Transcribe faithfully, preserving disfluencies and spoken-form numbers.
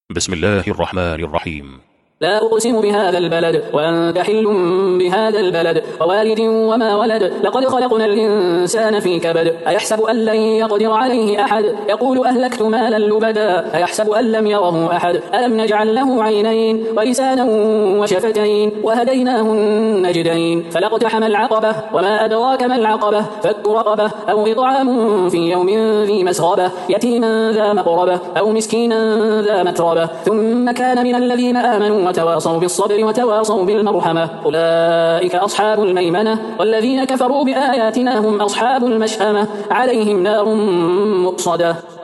بسم الله الرحمن الرحيم. لا أقسم بهذا البلد وأنت حل بهذا البلد ووالد وما ولد لقد خلقنا الإنسان في كبد أيحسب أن لن يقدر عليه أحد يقول أهلكت مالا لبدا أيحسب أن لم يره أحد ألم نجعل له عينين ولسانا وشفتين وهديناه النجدين فلاقتحم العقبة وما أدراك ما العقبة فك رقبة أو إطعام في يوم ذي مسغبة يتيما ذا مقربة أو مسكينا ذا متربة ثم كان من الذين آمنوا وتواصوا بالصبر وتواصوا بالمرحمة أولئك أصحاب الميمنة والذين كفروا بآياتنا هم أصحاب المشأمة عليهم نار مؤصدة.